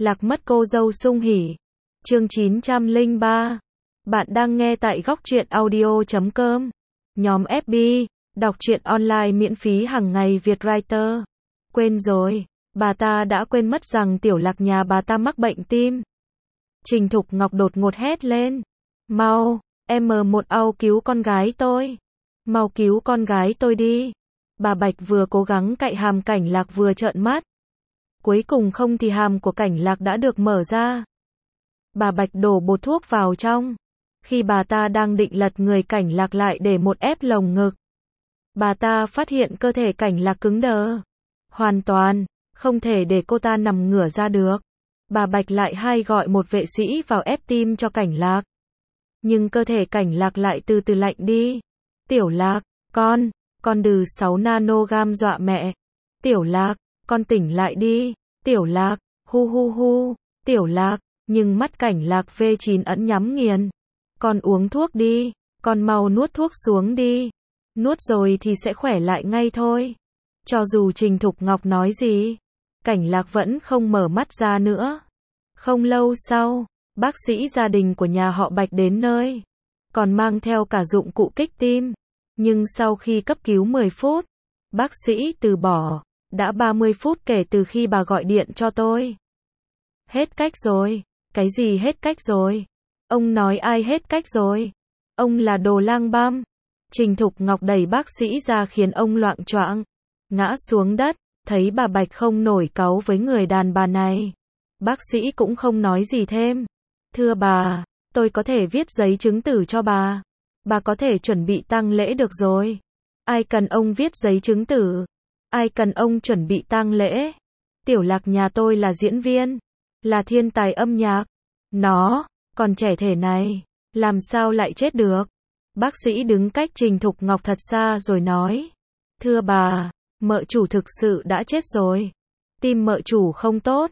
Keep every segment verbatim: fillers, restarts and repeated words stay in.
Lạc mất cô dâu sung hỉ. Chương chín trăm lẻ ba. Bạn đang nghe tại góc truyện audio chấm com. Nhóm ép bê, đọc truyện online miễn phí hàng ngày Việt Writer. Quên rồi, bà ta đã quên mất rằng Tiểu Lạc nhà bà ta mắc bệnh tim. Trình Thục Ngọc đột ngột hét lên. Mau, em một au cứu con gái tôi. Mau cứu con gái tôi đi. Bà Bạch vừa cố gắng cạy hàm Cảnh Lạc vừa trợn mắt. Cuối cùng không thì hàm của Cảnh Lạc đã được mở ra. Bà Bạch đổ bột thuốc vào trong. Khi bà ta đang định lật người Cảnh Lạc lại để một ép lồng ngực, bà ta phát hiện cơ thể Cảnh Lạc cứng đờ. Hoàn toàn, không thể để cô ta nằm ngửa ra được. Bà Bạch lại hay gọi một vệ sĩ vào ép tim cho Cảnh Lạc. Nhưng cơ thể Cảnh Lạc lại từ từ lạnh đi. Tiểu Lạc, con, con đừ sáu nanogam dọa mẹ. Tiểu Lạc, con tỉnh lại đi. Tiểu Lạc, hu hu hu. Tiểu Lạc, nhưng mắt Cảnh Lạc vê chín ẩn nhắm nghiền. Con uống thuốc đi, con mau nuốt thuốc xuống đi. Nuốt rồi thì sẽ khỏe lại ngay thôi. Cho dù Trình Thục Ngọc nói gì, Cảnh Lạc vẫn không mở mắt ra nữa. Không lâu sau, bác sĩ gia đình của nhà họ Bạch đến nơi, còn mang theo cả dụng cụ kích tim. Nhưng sau khi cấp cứu mười phút, bác sĩ từ bỏ. Đã ba mươi phút kể từ khi bà gọi điện cho tôi. Hết cách rồi. Cái gì hết cách rồi? Ông nói ai hết cách rồi? Ông là đồ lang băm. Trình Thục Ngọc đẩy bác sĩ ra khiến ông loạng choạng, ngã xuống đất. Thấy bà Bạch không nổi cáu với người đàn bà này, bác sĩ cũng không nói gì thêm. Thưa bà, tôi có thể viết giấy chứng tử cho bà. Bà có thể chuẩn bị tang lễ được rồi. Ai cần ông viết giấy chứng tử? Ai cần ông chuẩn bị tang lễ? Tiểu Lạc nhà tôi là diễn viên, là thiên tài âm nhạc. Nó, còn trẻ thể này, làm sao lại chết được? Bác sĩ đứng cách Trình Thục Ngọc thật xa rồi nói. Thưa bà, mợ chủ thực sự đã chết rồi. Tim mợ chủ không tốt.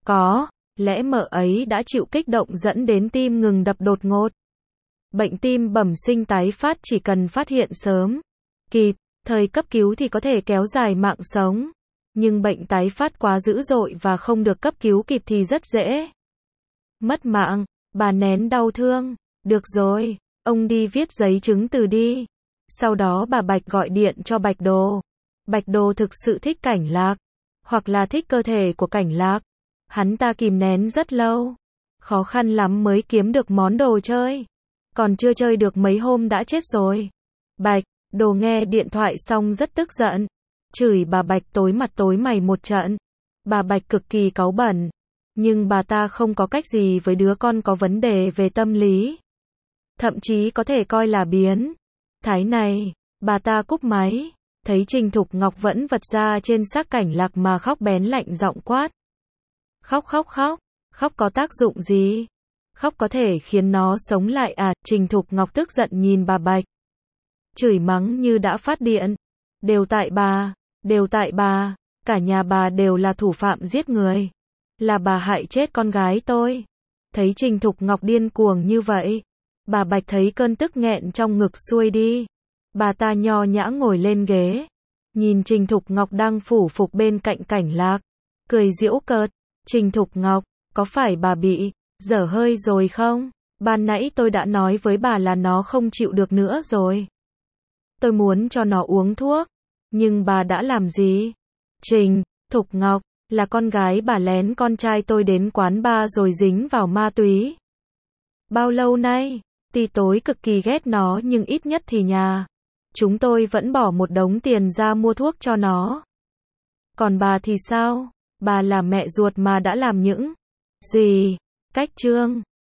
Có lẽ mợ ấy đã chịu kích động dẫn đến tim ngừng đập đột ngột. Bệnh tim bẩm sinh tái phát chỉ cần phát hiện sớm, kịp thời cấp cứu thì có thể kéo dài mạng sống. Nhưng bệnh tái phát quá dữ dội và không được cấp cứu kịp thì rất dễ mất mạng. Bà nén đau thương. Được rồi, ông đi viết giấy chứng từ đi. Sau đó bà Bạch gọi điện cho Bạch Đồ. Bạch Đồ thực sự thích Cảnh Lạc, hoặc là thích cơ thể của Cảnh Lạc. Hắn ta kìm nén rất lâu, khó khăn lắm mới kiếm được món đồ chơi. Còn chưa chơi được mấy hôm đã chết rồi. Bạch Đồ nghe điện thoại xong rất tức giận, chửi bà Bạch tối mặt tối mày một trận. Bà Bạch cực kỳ cáu bẩn, nhưng bà ta không có cách gì với đứa con có vấn đề về tâm lý, thậm chí có thể coi là biến thái này. Bà ta cúp máy, thấy Trình Thục Ngọc vẫn vật ra trên xác Cảnh Lạc mà khóc bén lạnh giọng quát. Khóc khóc khóc, khóc có tác dụng gì? Khóc có thể khiến nó sống lại à? Trình Thục Ngọc tức giận nhìn bà Bạch, chửi mắng như đã phát điện. Đều tại bà, đều tại bà, cả nhà bà đều là thủ phạm giết người. Là bà hại chết con gái tôi. Thấy Trình Thục Ngọc điên cuồng như vậy, bà Bạch thấy cơn tức nghẹn trong ngực xuôi đi. Bà ta nho nhã ngồi lên ghế, nhìn Trình Thục Ngọc đang phủ phục bên cạnh Cảnh Lạc, cười giễu cợt. Trình Thục Ngọc, có phải bà bị dở hơi rồi không? Ban nãy tôi đã nói với bà là nó không chịu được nữa rồi. Tôi muốn cho nó uống thuốc, nhưng bà đã làm gì? Trình Thục Ngọc, là con gái bà lén con trai tôi đến quán bar rồi dính vào ma túy. Bao lâu nay, tuy tối cực kỳ ghét nó nhưng ít nhất thì nhà chúng tôi vẫn bỏ một đống tiền ra mua thuốc cho nó. Còn bà thì sao? Bà là mẹ ruột mà đã làm những gì? Cách trương